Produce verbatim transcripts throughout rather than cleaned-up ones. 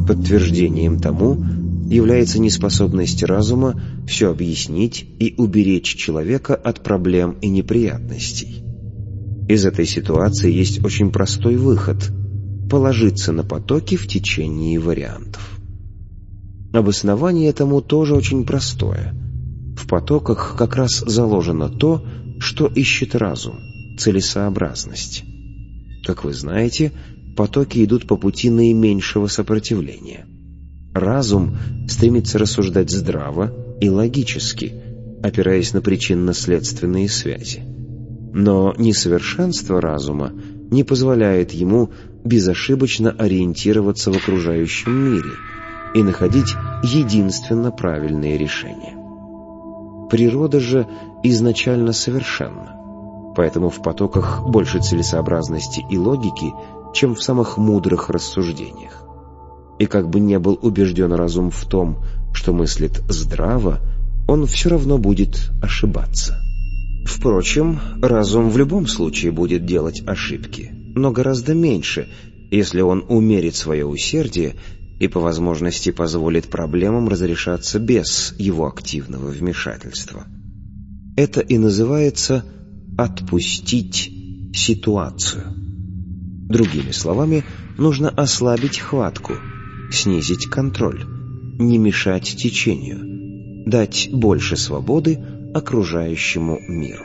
Подтверждением тому является неспособность разума все объяснить и уберечь человека от проблем и неприятностей. Из этой ситуации есть очень простой выход – положиться на потоки в течение вариантов. Обоснование этому тоже очень простое. В потоках как раз заложено то, что ищет разум – целесообразность. Как вы знаете, потоки идут по пути наименьшего сопротивления. Разум стремится рассуждать здраво и логически, опираясь на причинно-следственные связи. Но несовершенство разума не позволяет ему безошибочно ориентироваться в окружающем мире и находить единственно правильные решения. Природа же изначально совершенна, поэтому в потоках больше целесообразности и логики, чем в самых мудрых рассуждениях. И как бы не был убежден разум в том, что мыслит здраво, он все равно будет ошибаться. Впрочем, разум в любом случае будет делать ошибки, но гораздо меньше, если он умерит свое усердие и по возможности позволит проблемам разрешаться без его активного вмешательства. Это и называется «отпустить ситуацию». Другими словами, нужно ослабить хватку, снизить контроль, не мешать течению, дать больше свободы окружающему миру.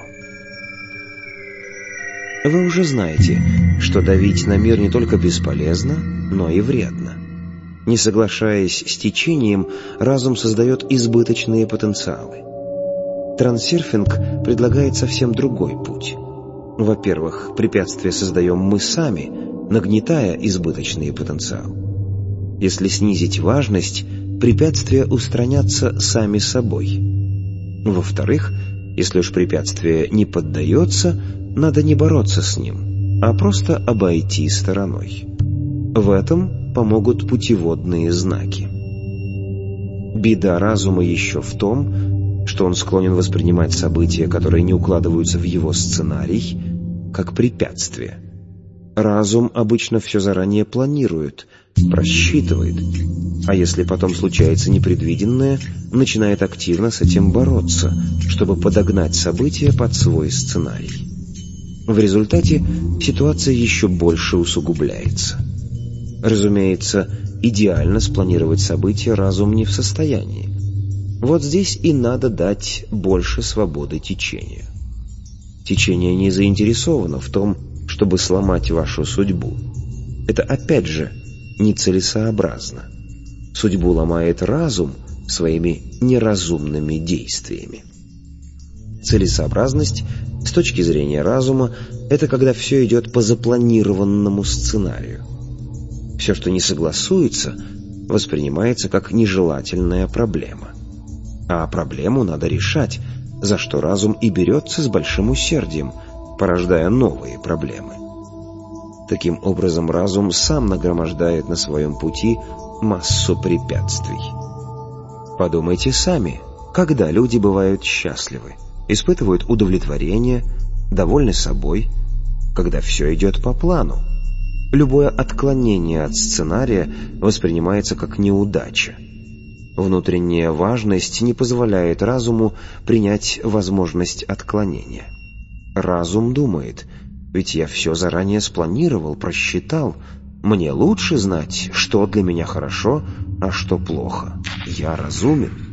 Вы уже знаете, что давить на мир не только бесполезно, но и вредно. Не соглашаясь с течением, разум создает избыточные потенциалы. Трансерфинг предлагает совсем другой путь. Во-первых, препятствия создаем мы сами, нагнетая избыточный потенциал. Если снизить важность, препятствия устранятся сами собой. Во-вторых, если уж препятствие не поддается, надо не бороться с ним, а просто обойти стороной. В этом помогут путеводные знаки. Беда разума еще в том, что он склонен воспринимать события, которые не укладываются в его сценарий, как препятствие. Разум обычно все заранее планирует, просчитывает, а если потом случается непредвиденное, начинает активно с этим бороться, чтобы подогнать события под свой сценарий. В результате ситуация еще больше усугубляется. Разумеется, идеально спланировать события разум не в состоянии. Вот здесь и надо дать больше свободы течению. Течение не заинтересовано в том, чтобы сломать вашу судьбу. Это опять же нецелесообразно. Судьбу ломает разум своими неразумными действиями. Целесообразность с точки зрения разума – это когда все идет по запланированному сценарию. Все, что не согласуется, воспринимается как нежелательная проблема. А проблему надо решать, за что разум и берется с большим усердием, порождая новые проблемы. Таким образом, разум сам нагромождает на своем пути массу препятствий. Подумайте сами, когда люди бывают счастливы, испытывают удовлетворение, довольны собой, когда все идет по плану. Любое отклонение от сценария воспринимается как неудача. Внутренняя важность не позволяет разуму принять возможность отклонения. Разум думает: ведь я все заранее спланировал, просчитал. Мне лучше знать, что для меня хорошо, а что плохо. Я разумен.